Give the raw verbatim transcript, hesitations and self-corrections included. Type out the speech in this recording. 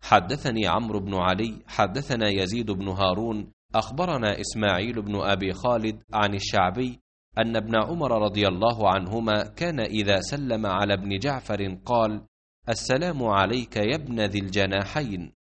حدثني عمرو بن علي حدثنا يزيد بن هارون أخبرنا إسماعيل بن أبي خالد عن الشعبي أن ابن عمر رضي الله عنهما كان إذا سلم على ابن جعفر قال: السلام عليك يا ابن ذي الجناحين.